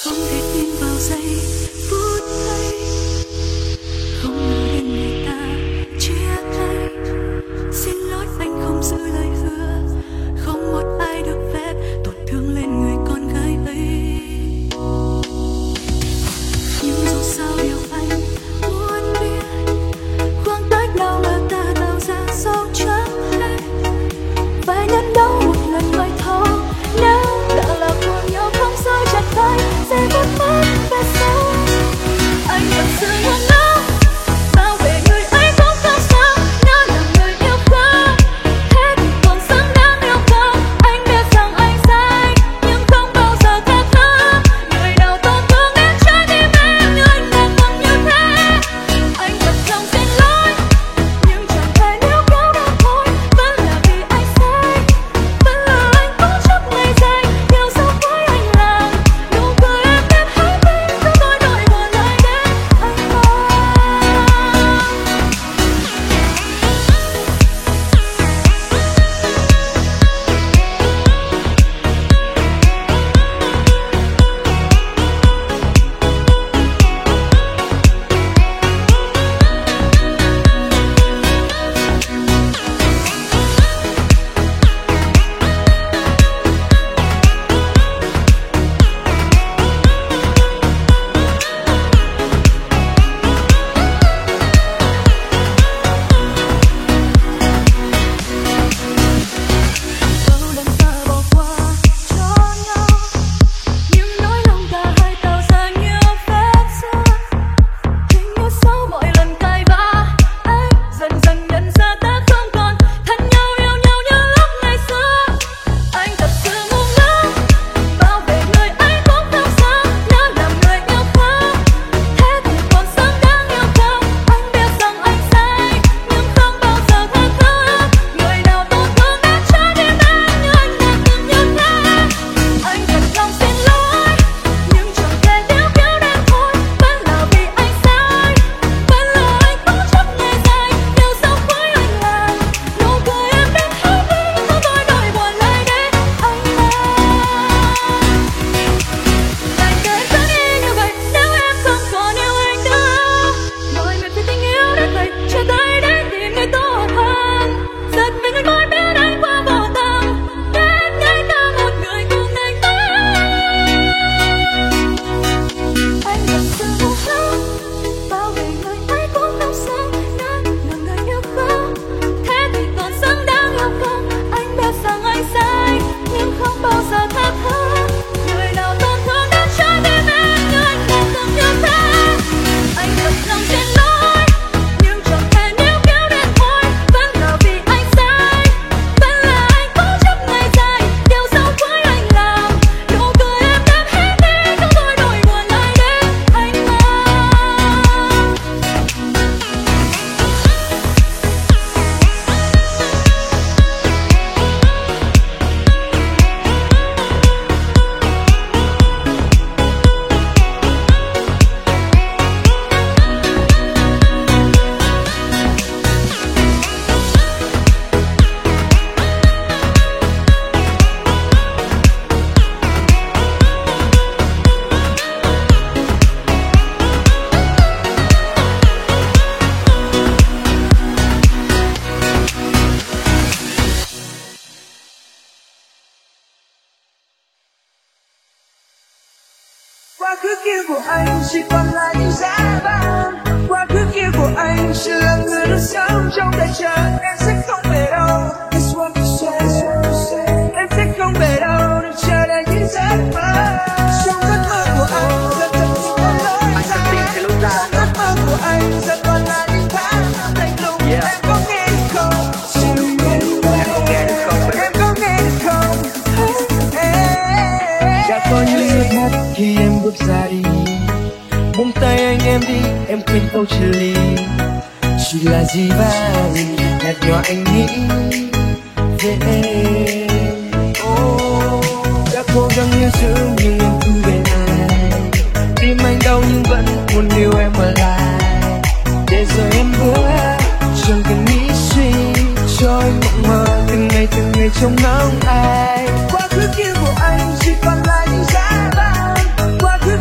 không thể tin vào giây phút ấy, không ngờ đến ngày ta chia tay. Xin lỗi anh không giữ lời hứa, không một ai được phép tổn thương lên người con gái ấy. Nhưng dù sao điều anh muốn biết, khoảng cách nào là ta tạo ra dấu chấm hết. Phải nhẫn đau một lần mới thấu, nếu đã là của nhau không rơi chặt tay sẽ mất mất về sau. Anh thật sự muốn nói bao về người ấy cũng không sao, nếu là người yêu không thế thì còn xứng đáng yêu không. Anh biết rằng anh sai nhưng không bao giờ tha thứ, người nào tổn thương đến trái tim em như anh đã từng như thế. Anh thật lòng xin lỗi nhưng chẳng thể níu kéo được thôi, vẫn là vì anh sai, vẫn là anh cố chấp ngày dài yêu dấu với anh làm nụ cười em đến hai bên cứ tôi đổi buồn lại đến anh mơ. Bao lần ta bỏ qua cho nhau, nhưng nỗi lòng cả hai tạo ra nhiều vết thương. Hình như sau mỗi lần cãi vã, anh dần dần nhận ra ta không còn thân nhau yêu nhau như lúc ngày xưa. Anh thật sự ngu ngốc bảo vệ người ấy cũng không sao, nếu làm người yêu không thế thì còn xứng đáng yêu không. Anh biết rằng anh sai nhưng không bao giờ tha thứ, người nào tổn thương đến trái tim em như anh đã từng như thế. Anh thật lòng xin lỗi nhưng chẳng thể níu kéo đến thôi, vẫn là vì anh sai, vẫn là anh cố chấp ngày dài yêu dấu với anh làm nụ cười em đến hai bên cứ tôi đổi buồn lại đến anh mơ. Anh kể rất y như vậy nếu em không còn yêu anh nữa, nói về tình yêu đến vậy chia tay để tìm người tốt hơn. Giật mình khi mới biết anh qua vô tâm, đến ngày ta một người cùng anh tới. Anh thật sự ngu ngốc bảo vệ người ấy cũng không sao, nếu là người yêu không thế thì còn xứng đáng yêu không. Anh biết rằng anh sai nhưng không bao giờ tha thứ, người nào tổn thương đến trái tim em như anh đã từng như thế. Anh thật lòng xin lỗi nhưng chẳng thể níu kéo đến thôi, vẫn là vì anh sai, vẫn là anh cố chấp ngày dài yêu dấu với anh làm nụ cười em đến hết đi cứ tôi đổi buồn lại đến anh mơ. Quá khứ kia của anh chỉ còn là những giá vàng, quá khứ kia của anh chỉ là người luôn sống trong đời chờ. Em sẽ không về đâu, that's what you say. Em sẽ không về đâu, đừng chờ đợi những giấc mơ. Trong giấc mơ của anh giờ thật sự có lối ra, trong giấc mơ của anh giờ còn là những tháng năm lạnh lùng. Em có nghe được không? Xin nghe được không? Em có nghe được không? Đã có những giây phút khi em bước ra đi, buông tay anh em đi, em quên câu chia ly. Chỉ là gì vàng nhạt nhòa anh nghĩ về em. Đã cố gắng yêu giữ nhưng em cứ bên ai, tim anh đau nhưng vẫn muốn yêu em ở lại. Để rồi em bước chẳng cần nghĩ suy, cho anh mộng mơ từng ngày trông ngóng ai. Quá khứ kia của anh chỉ còn là những giá vàng, quá khứ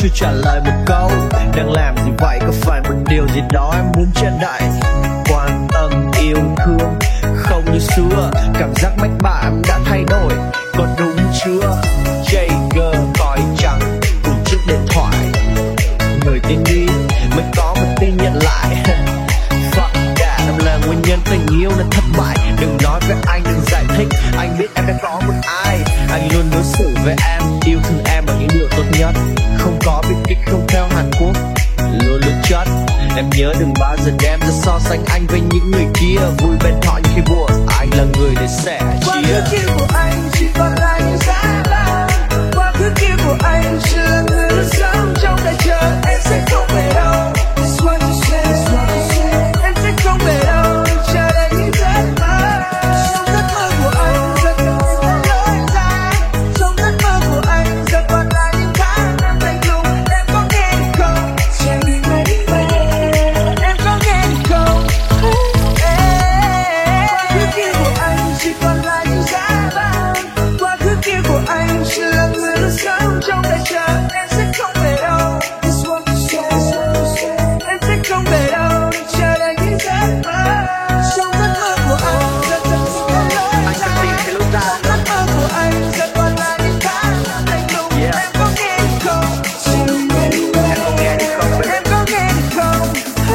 chưa trả lời một câu. Đang làm gì vậy, có phải một điều gì đó em muốn trên đây? Quan tâm yêu thương không như xưa, cảm giác mách bảo em đã thay đổi, có đúng chưa? Jagger còi trắng cùng chiếc điện thoại, người tin đi mới có một tin nhận lại. Fuck that, em là nguyên nhân tình yêu nên thất bại. Đừng nói với anh, đừng giải thích, anh biết em đã có một ai. Anh luôn đối xử với em, yêu thương em bằng những điều tốt nhất. Không có biệt kích, không theo Hàn Quốc, luôn luôn chất. Em nhớ đừng bao giờ đem ra so sánh anh với những người kia. Vui bên họ nhưng khi buồn, anh là người để sẻ Quá chia. khứ kia của anh chỉ còn là những giá băng. Quá khứ kia của anh chỉ là người luôn sống trong đời chờ. Em sẽ không về đâu, that's what you say. Em sẽ không về đâu, chờ đợi những giấc mơ. Trong giấc mơ của anh giờ còn là lối ra. Trong giấc mơ của anh giờ còn là những tháng năm lạnh lùng. Em có nghe được không? Say me baby, em có nghe được không? Quá khứ kia của anh chỉ còn là những giá băng. Quá khứ kia của anh chỉ là người luôn sống trong đời chờ. Em sẽ không về đâu, that's what you say. Em sẽ không về đâu, chờ đợi những giấc mơ. Trong giấc mơ của anh giờ còn là lối ra. Trong giấc mơ của anh giờ còn là những tháng năm lạnh lùng. Em có nghe được không? Say me baby, em có nghe được không? Em có nghe được không?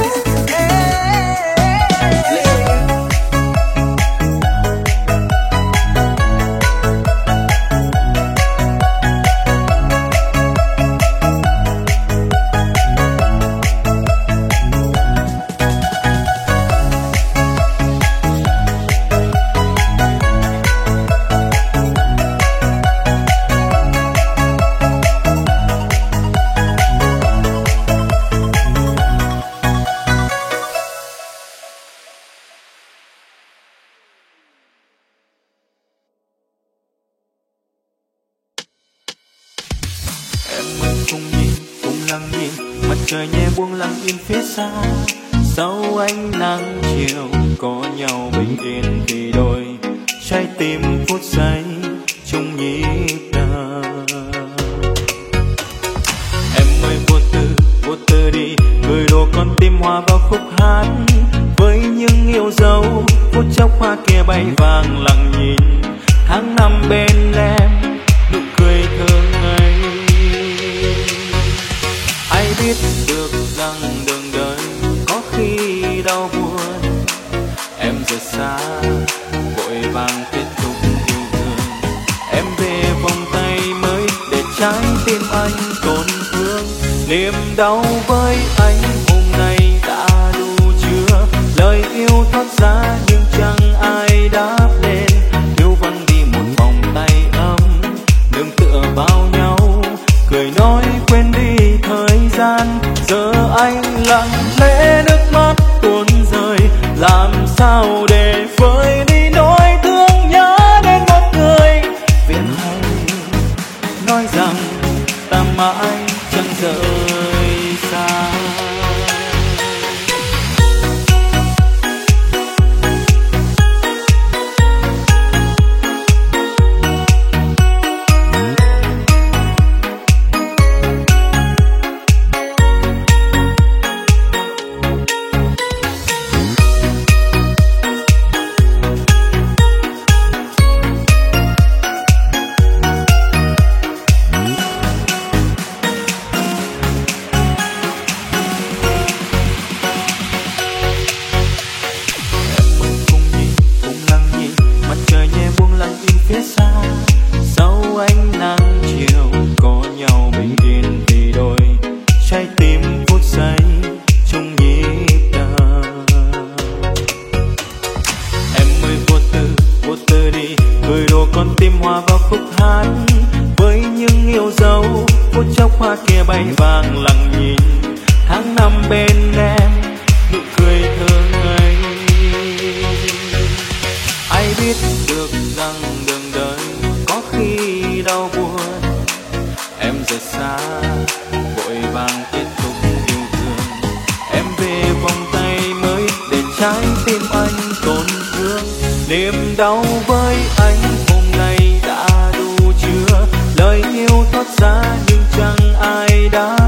Em ơi cùng lặng nhìn, mặt trời nhẹ buông lặng yên phía xa. Sau ánh nắng chiều có nhau bình yên thì đôi trái tim phút giây chung nhịp đập. Em ơi vô tư đi, gửi đồ con tim hòa vào khúc hát. Với những yêu dấu phút chốc hoa kia bay vàng lặng nhìn. Tháng năm bên em nụ cười thơ ngây. Ai biết được rằng đường đời có khi đau buồn. Em giờ xa vội vàng kết thúc yêu thương. Em về vòng tay mới để trái tim anh tổn thương. Niềm đau với anh hôm nay đã đủ chưa? Lời yêu thoát ra nhưng chẳng ai đáp lên. Yêu văng đi một vòng tay ấm, nương tựa vào nhau, cười nói quên đi thời gian. Giờ anh lặng lẽ nước mắt tuôn rơi, làm sao để vơi đi nỗi thương nhớ đến một người. Viết hay nói rằng ta mãi chẳng rời xa. Phía xa sau ánh nắng chiều có nhau bình yên thì đôi trái tim phút giây chung nhịp đập. Em ơi vô tư đi, gửi đồ con tim hòa vào khúc hát. Với những yêu dấu phút chốc hoa kia bay vàng lặng nhìn. Tháng năm bên em nụ cười thơ ngây. Ai biết được rằng đường đời có khi đau buồn. Em giờ xa vội vàng kết thúc yêu thương. Em về vòng tay mới để trái tim anh tổn thương. Niềm đau với anh hôm nay đã đủ chưa? Lời yêu thoát ra nhưng chẳng ai đã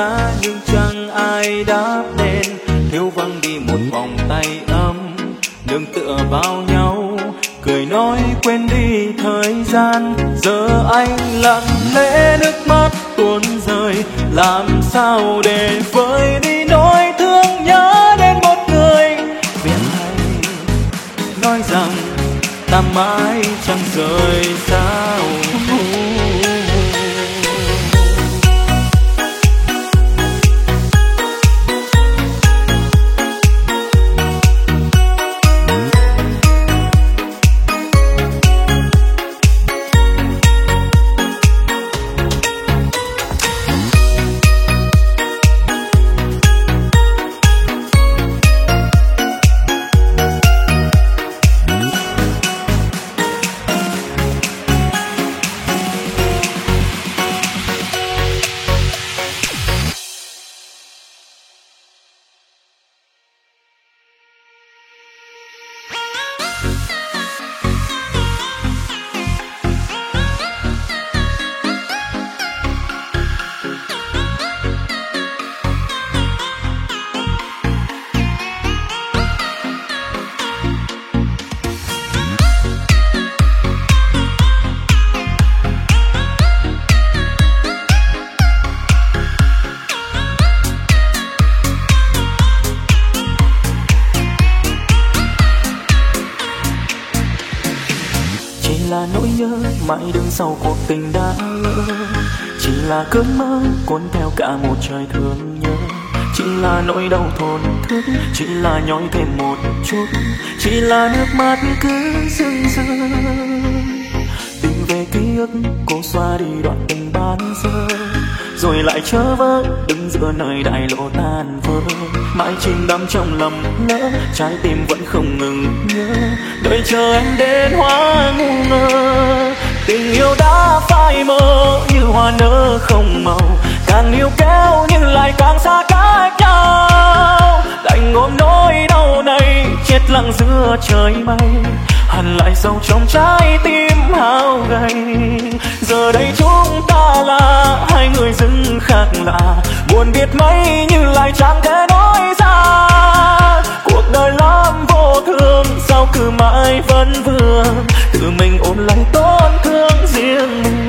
xa nhưng chẳng ai đáp đền, thiếu vắng đi một vòng tay ấm, nương tựa vào nhau cười nói quên đi thời gian. Giờ anh lặng lẽ nước mắt tuôn rơi, làm sao để vơi đi nỗi thương nhớ đến một người. Vì anh nói rằng ta mãi chẳng rời sao. Mãi đứng sau cuộc tình đã lỡ, chỉ là cơn mơ cuốn theo cả một trời thương nhớ, chỉ là nỗi đau thổn thức, chỉ là nhói thêm một chút, chỉ là nước mắt cứ rưng rưng. Tìm về ký ức cô xóa đi đoạn tình ban giờ, rồi lại trở vỡ đứng giữa nơi đại lộ tan vỡ. Mãi chìm đắm trong lầm lỡ, trái tim vẫn không ngừng nhớ, đợi chờ em đến hóa ngu ngơ. Tình yêu đã phai mờ như hoa nở không màu, càng níu kéo nhưng lại càng xa cách nhau. Đành ôm nỗi đau này chết lặng giữa trời mây, hằn lại sâu trong trái tim hao gầy. Giờ đây chúng ta là hai người dưng khác lạ, buồn biết mấy nhưng lại chẳng thể nói ra. Cuộc đời lắm vô thường, sao cứ mãi vẫn vương, tự mình ôm lấy tổn thương riêng mình.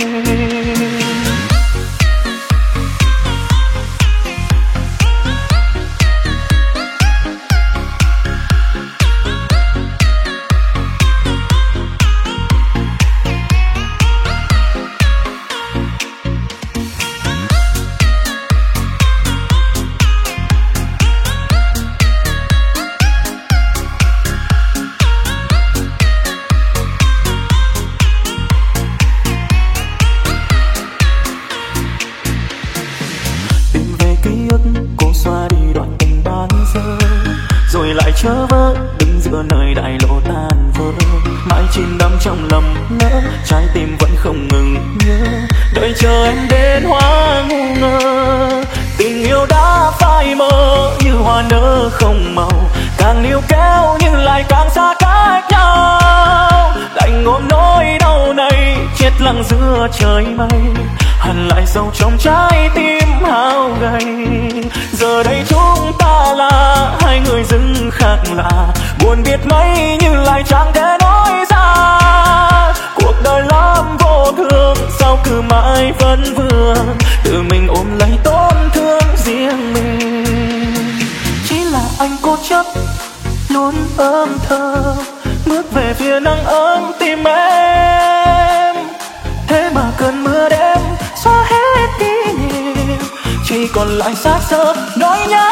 Trở vỡ đứng giữa nơi đại lộ tan vỡ, mãi chìm đắm trong lầm lỡ, trái tim vẫn không ngừng nhớ, đợi chờ em đến hóa ngu ngơ. Tình yêu đã phai mờ như hoa nở không màu, càng níu kéo nhưng lại càng xa cách nhau. Đành ôm nỗi đau này chết lặng giữa trời mây, hằn lại sâu trong trái tim hao gầy. Giờ đây chúng ta là hai người dưng khác lạ, buồn biết mấy nhưng lại chẳng thể nói ra. Cuộc đời lắm vô thường, sao cứ mãi vẫn vương, tự mình ôm lấy tổn thương riêng mình. Chỉ là anh cố chấp luôn ấm thơ, bước về phía nắng ấm tim em. Thế mà cơn mưa đêm xóa hết kỷ niệm, chỉ còn lại xác xơ nỗi nhớ.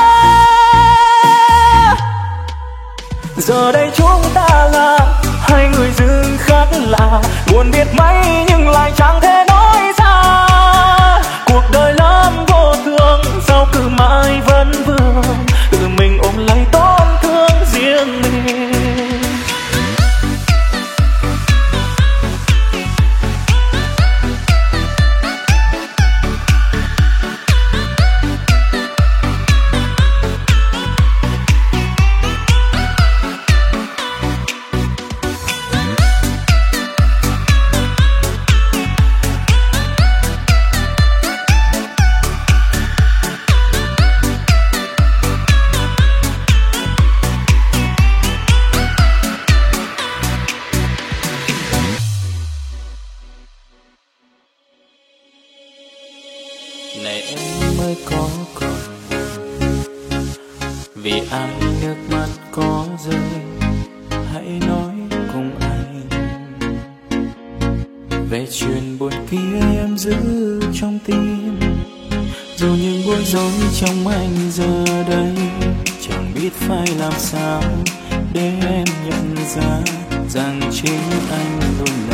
Giờ đây chúng ta là hai người dưng khác lạ, buồn biết mấy nhưng lại chẳng thể nói ra. Cuộc đời lắm vô thường, sao cứ mãi vẫn vương, tự mình ôm lấy tổn thương riêng mình. Vì ai nước mắt có rơi, hãy nói cùng anh về chuyện buồn kia em giữ trong tim. Dù những bối rối trong anh giờ đây, chẳng biết phải làm sao để em nhận ra rằng chính anh luôn là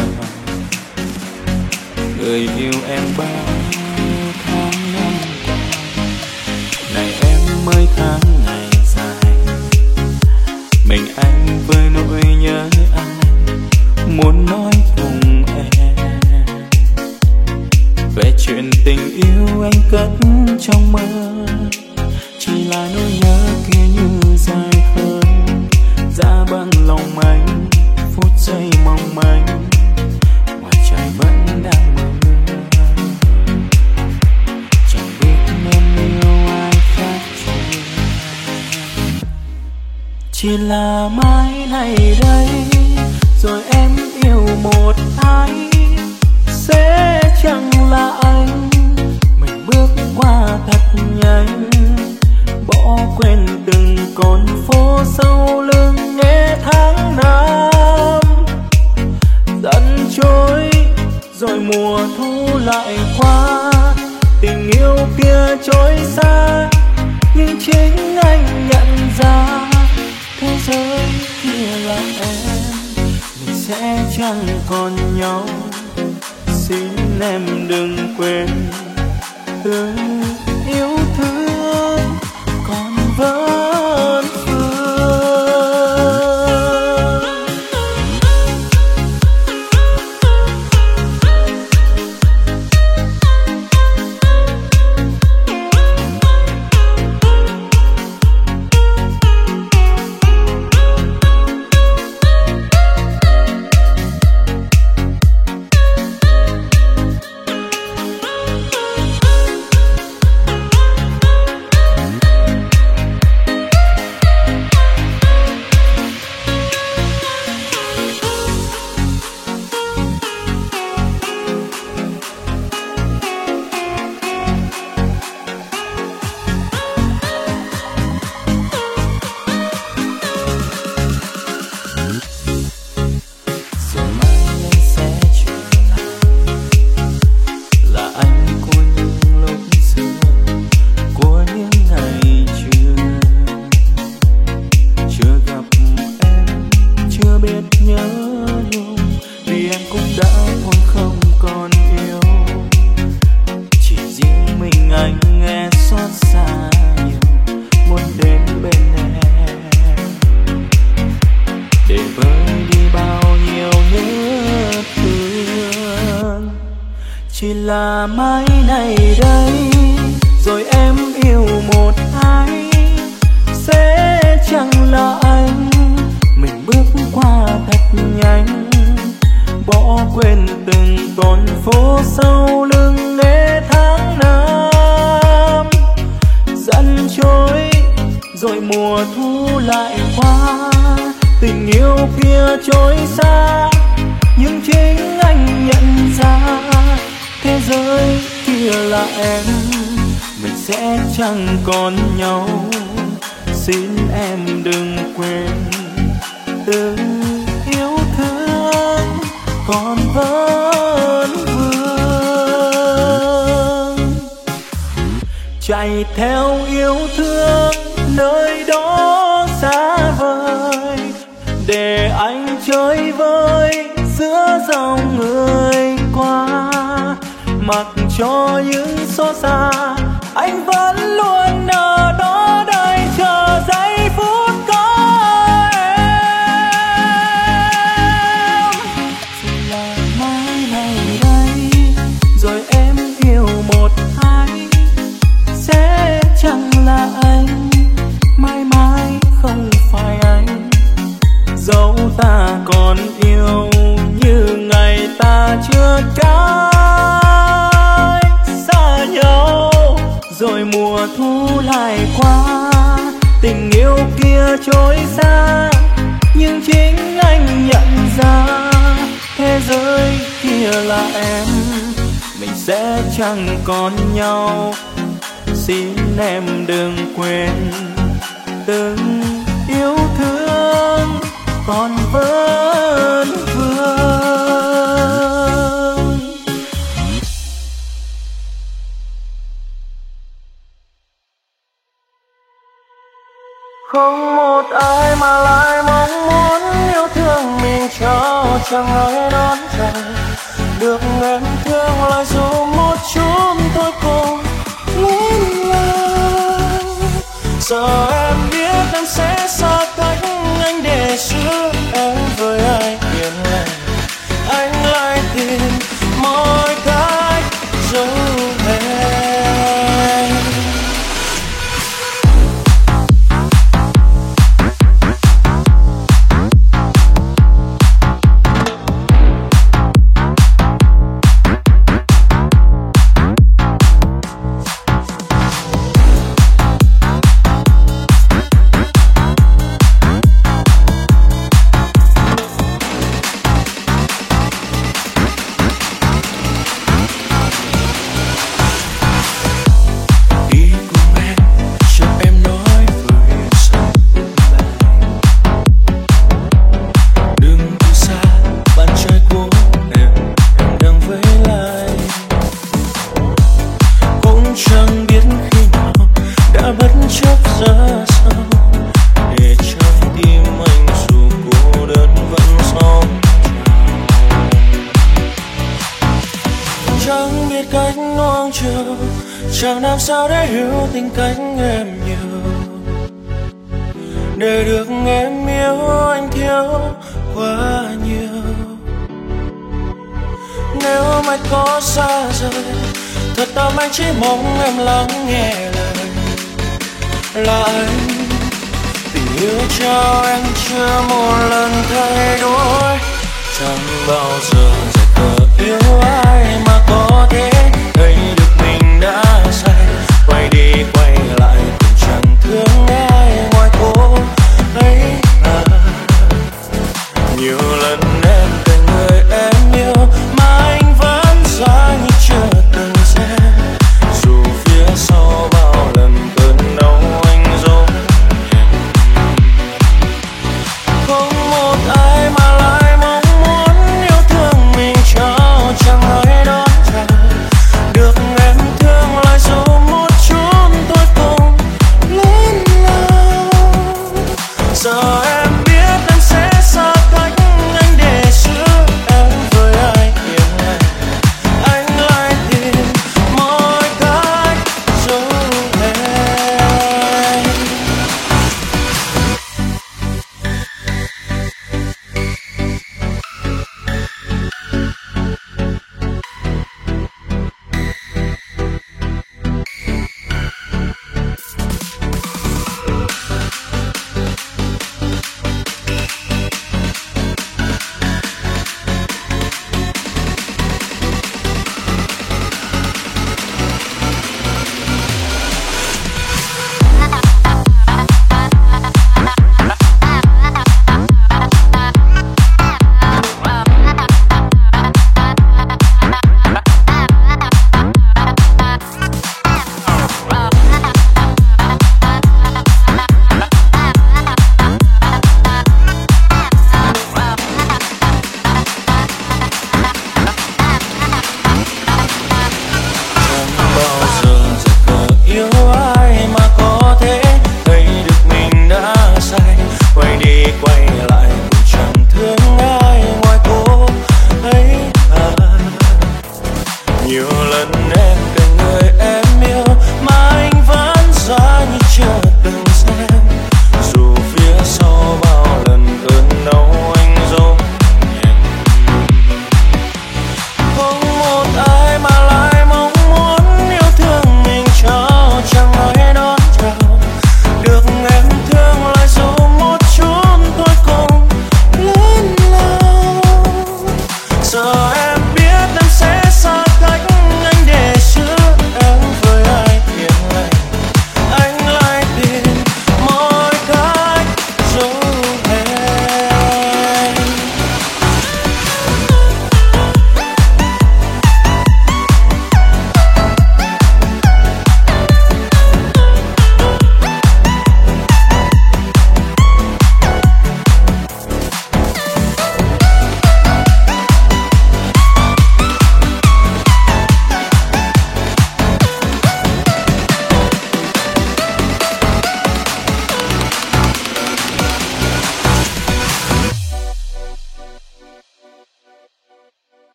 người yêu em bao tháng năm qua. Này em mới tháng ngày dài, mình anh với nỗi nhớ anh muốn nói cùng em về chuyện tình yêu anh cất trong mơ. Chỉ là nỗi nhớ kia như dài hơn ra bằng lòng anh, phút giây mong manh ngoài trời vẫn đang mơ. Chẳng biết nên yêu ai khác chưa, chỉ là mai này đây rồi em yêu một ai sẽ chẳng là anh. Mình bước qua thật nhanh, bỏ quên từng con phố sau lưng nghe tháng năm dần trôi, rồi mùa thu lại qua. Tình yêu kia trôi xa, nhưng chính anh nhận ra thế giới kia là em. Mình sẽ chẳng còn nhau, xin em đừng quên từng yêu thương còn vẫn vương. Chỉ là mai này đây rồi em yêu một ai sẽ chẳng là anh. Mình bước qua thật nhanh, bỏ quên từng con phố sau lưng nghe tháng năm dần trôi, rồi mùa thu lại qua. Tình yêu kia trôi xa, nhưng chính anh nhận ra thế giới kia là em. Mình sẽ chẳng còn nhau, xin em đừng quên từng yêu thương còn vẫn vương. Chạy theo yêu thương nơi đó xa vời, để anh chơi vơi giữa dòng người qua. Mặc cho những xót xa, anh vẫn luôn ở đó đợi chờ giây phút có em. Chỉ là mai này đây rồi em yêu một ai sẽ chẳng là anh. Mãi mãi không phải anh, dẫu ta còn yêu như ngày ta chưa cách xa nhau. Rồi mùa thu lại qua, tình yêu kia trôi xa, nhưng chính anh nhận ra thế giới kia là em. Mình sẽ chẳng còn nhau, xin em đừng quên đừng yêu thương còn vấn vương. Không một ai mà lại mong muốn yêu thương mình cho chẳng ai đón chờ. Được em thương lại dù một chút thôi cũng lớn lao. Giờ em biết em sẽ xa cách anh để giữ em với ai hiền lành. Anh lại tìm mọi cách giấu em. Chẳng làm sao để hiểu tình cách em nhiều. Để được em yêu anh thiếu quá nhiều. Nếu mai có xa rời, thật tâm anh chỉ mong em lắng nghe lời. Là anh tình yêu cho em chưa một lần thay đổi. Chẳng bao giờ giải khờ yêu ai mà có thể thấy được mình đã sai. Quay đi quay lại cũng chẳng thương ai ngoài cô ấy à. Nhiều lần em tên người em yêu mà anh vẫn xa như chưa từng xem. Dù phía sau bao lần cơn đau anh dối em. Không một ai mà lại mong muốn yêu thương mình cho chẳng ai đón chờ.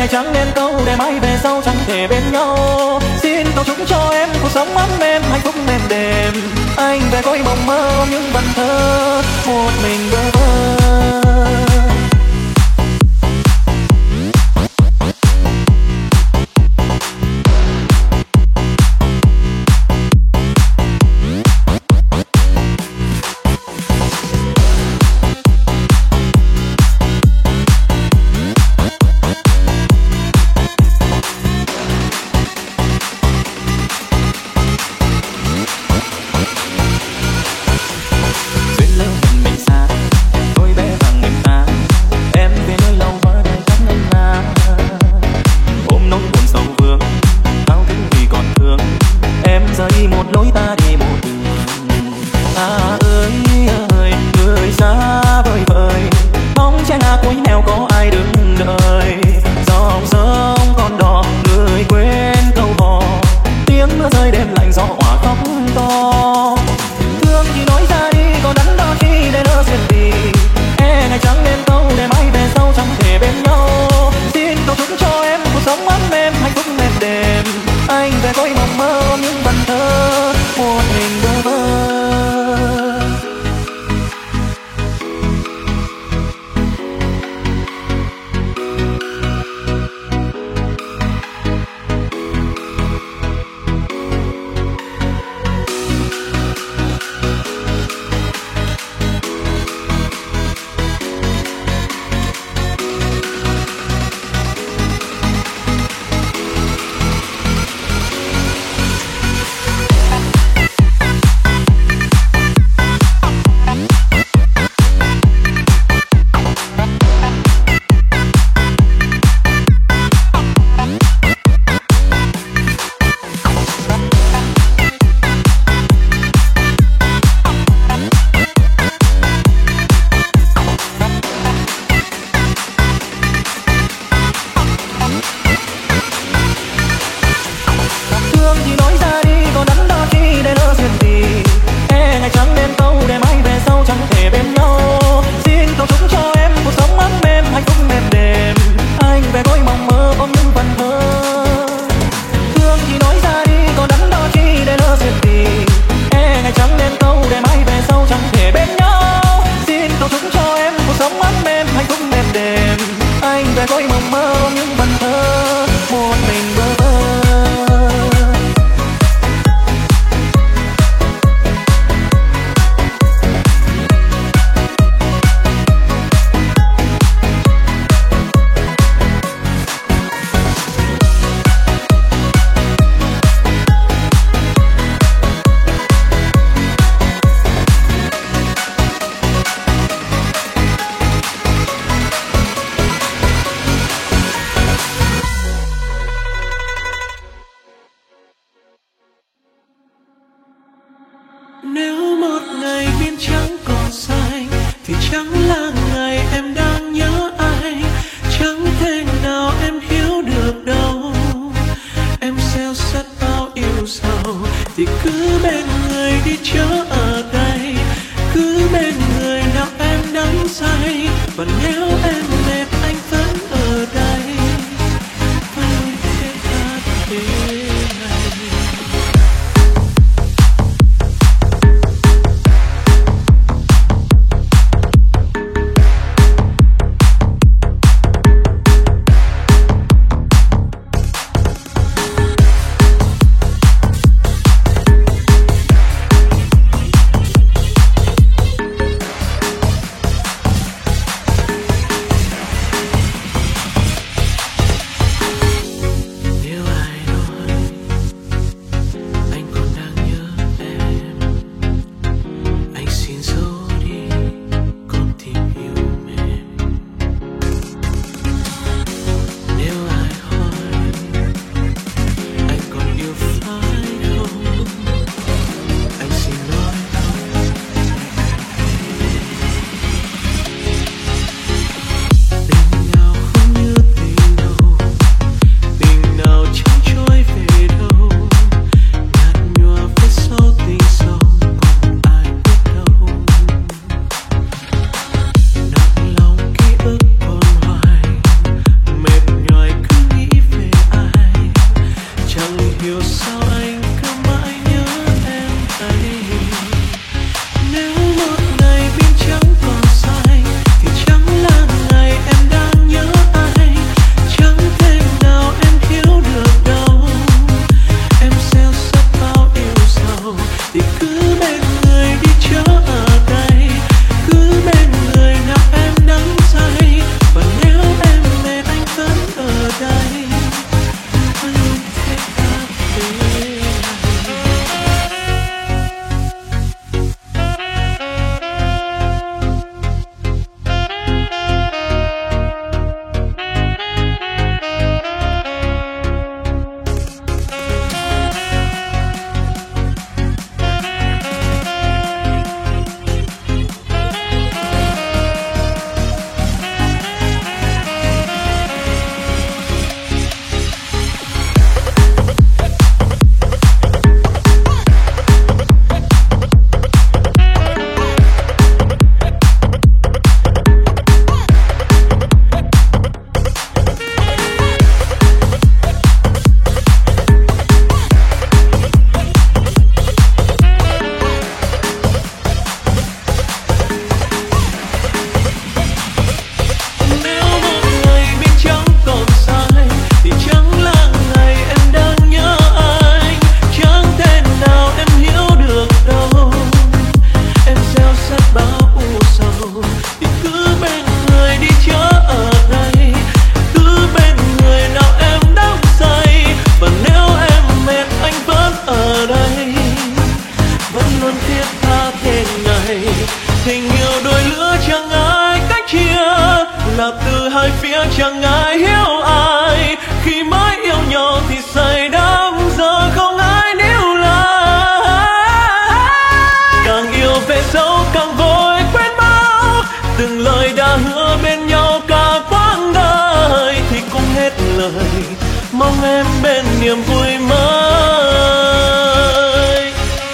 này chẳng nên câu để mãi về sau chẳng thể bên nhau. Xin cầu chúc cho em cuộc sống ấm êm hạnh phúc êm đềm. Anh về cõi mộng mơ ôm những vần thơ một mình bơ vơ. Duyên lỡ hẹn mình xa, đôi bé và người ta mong em bên niềm vui mới.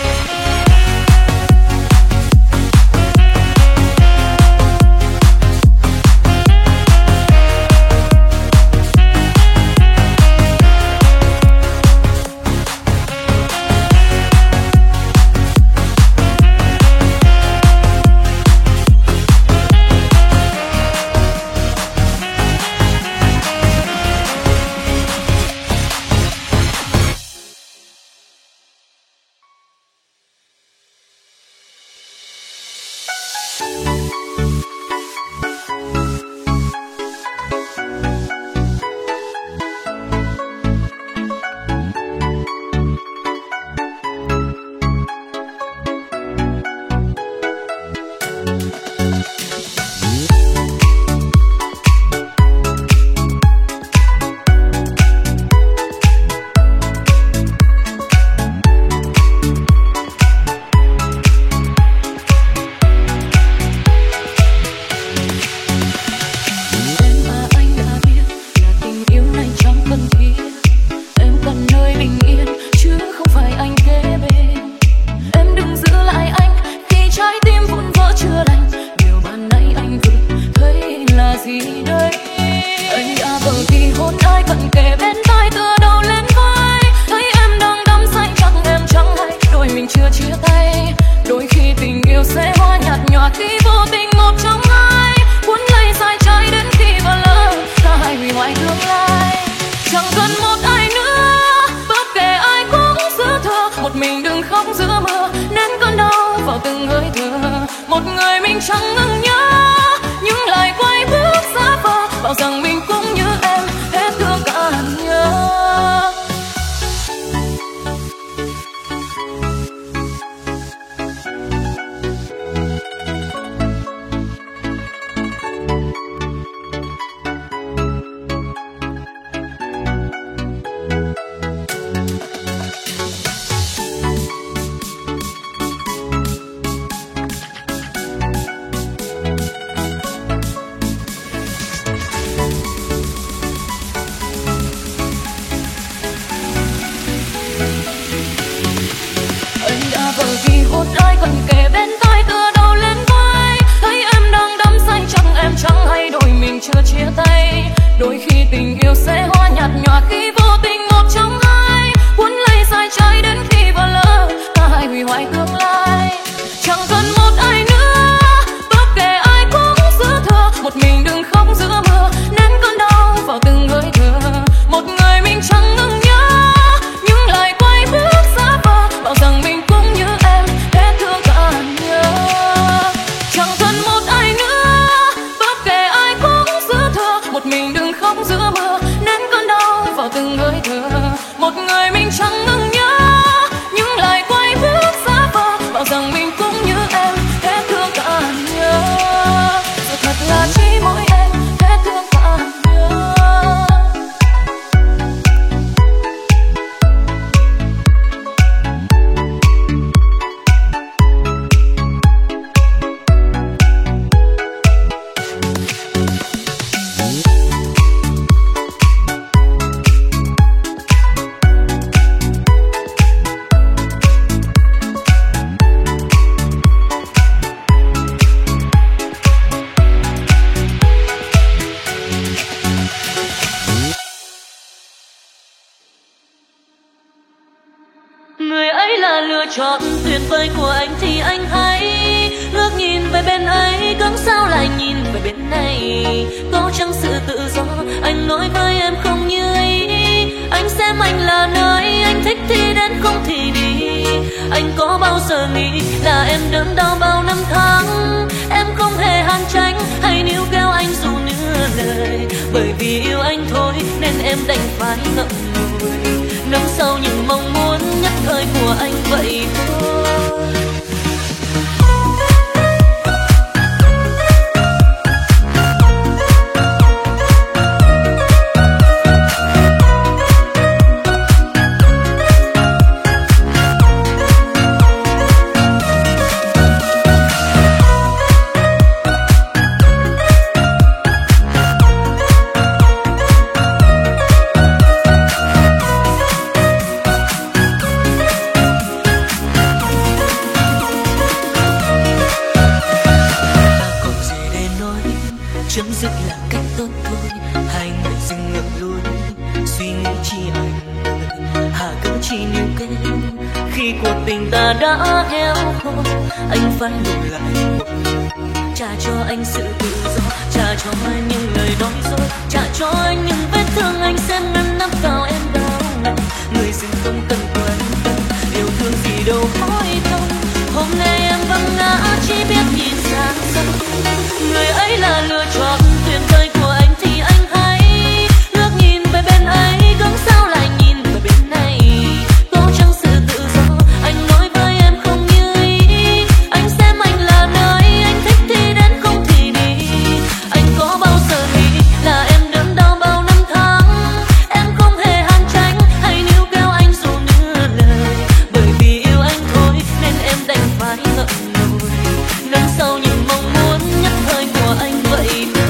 chọn tuyệt vời của anh thì anh hãy ngước nhìn về bên ấy, cớ sao lại nhìn về bên này? Có chăng sự tự do anh nói với em không như ý? Anh xem anh là nơi anh thích thì đến không thì đi. Anh có bao giờ nghĩ là em đớn đau bao năm tháng? Em không hề hàn tranh hay níu kéo anh dù nửa lời, bởi vì yêu anh thôi nên em đành phải ngậm ngùi, nâng sâu những mong muốn nhất thời của anh vậy thôi. chi anh hà cớ chi níu kéo khi cuộc tình ta đã héo khô. Anh phải lùi lại một lần, trả cho anh sự tự do, trả cho anh những lời nói dối, trả cho anh những vết thương anh sẽ ngăn nắp vào em đau lòng. Người dưng không cần quan tâm, yêu thương gì đâu hỏi không. Hôm nay em vắng ngã chỉ biết nhìn sang sân, người ấy là lựa chọn tuyệt vời của anh thì anh hãy ngước nhìn về bên ấy, cớ sao lại nhìn về bên này. Cố chẳng sự tự do, anh nói với em không như ý, anh xem anh là nơi anh thích thì đến không thì đi. Anh có bao giờ nghĩ là em đớn đau bao năm tháng, em không hề hàn tranh hay níu kéo anh dù nửa lời. Bởi vì yêu anh thôi nên em đành phải ngậm ngùi, nâng sâu những mong muốn nhất thời của anh vậy thôi.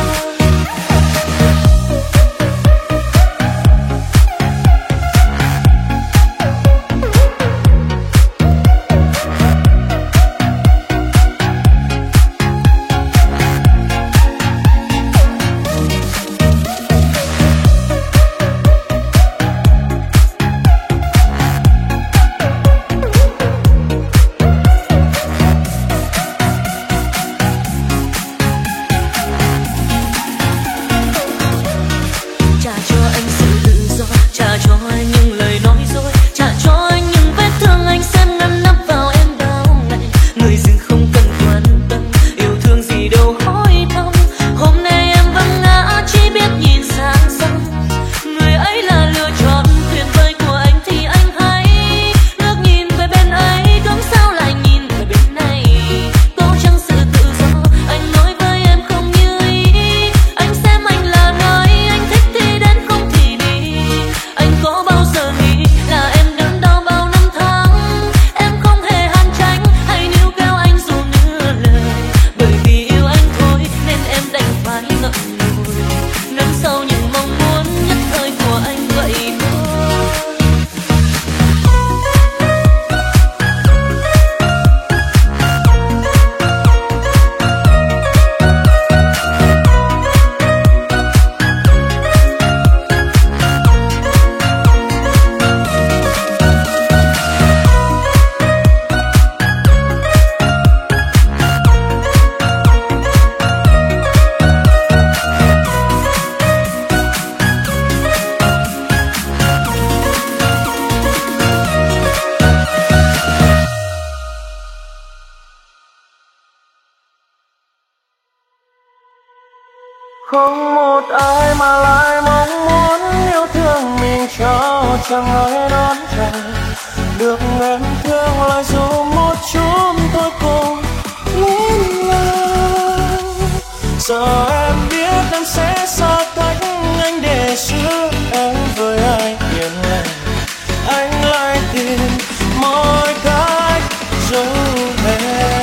Trả cho anh sự tự do, trả cho anh những lời nói dối, trả cho anh những vết thương anh xem ngăn nắp vào em đau này. Người dưng không cần quan tâm, yêu thương gì đâu hỏi thăm. Hôm nay em vắng ngã chỉ biết nhìn sang sân, người ấy là lựa chọn tuyệt vời của anh thì anh hãy ngước nhìn về bên ấy, cớ sao lại nhìn về bên này. Cố chẳng sự tự do, anh nói với em không như ý, anh xem anh là nơi anh thích thì đến không thì đi. Anh có bao giờ nghĩ là em đớn đau bao năm tháng, em không hề hàn tranh hay níu kéo anh dù nửa lời. Bởi vì yêu anh thôi nên em đành phải ngậm ngùi, nâng sâu những mong muốn nhất thời của anh vậy thôi. Không một ai mà lại mong muốn yêu thương mình cho chẳng ai đón chờ. Được em thương lại dù một chút thôi cũng lớn lao. Giờ em biết em sẽ xa cách anh để giữ em với ai hiền lành. Anh lại tìm mọi cách giấu em.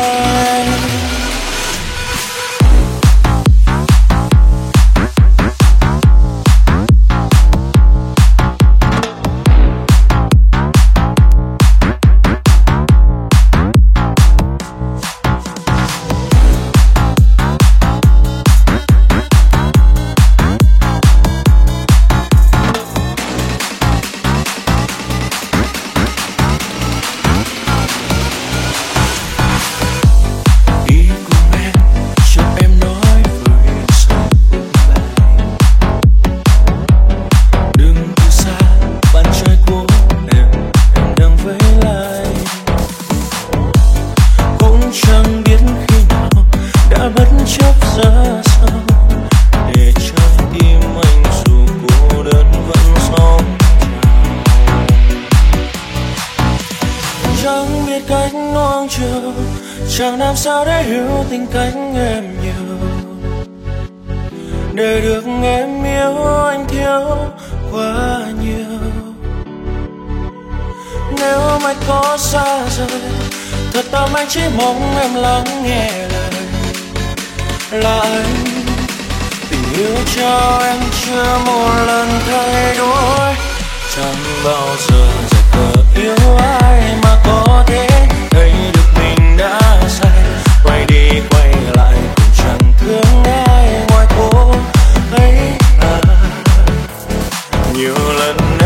Chẳng làm sao để hiểu tình cách em nhiều, để được em yêu anh thiếu quá nhiều. Nếu mai có xa rời, thật tâm anh chỉ mong em lắng nghe lời. Là anh tình yêu cho em chưa một lần thay đổi, chẳng bao giờ giải cờ yêu ai mà có thể thấy được mình đã sai. Quay đi quay lại cũng chẳng thương ai ngoài cô ấy à. Nhiều nhiều lần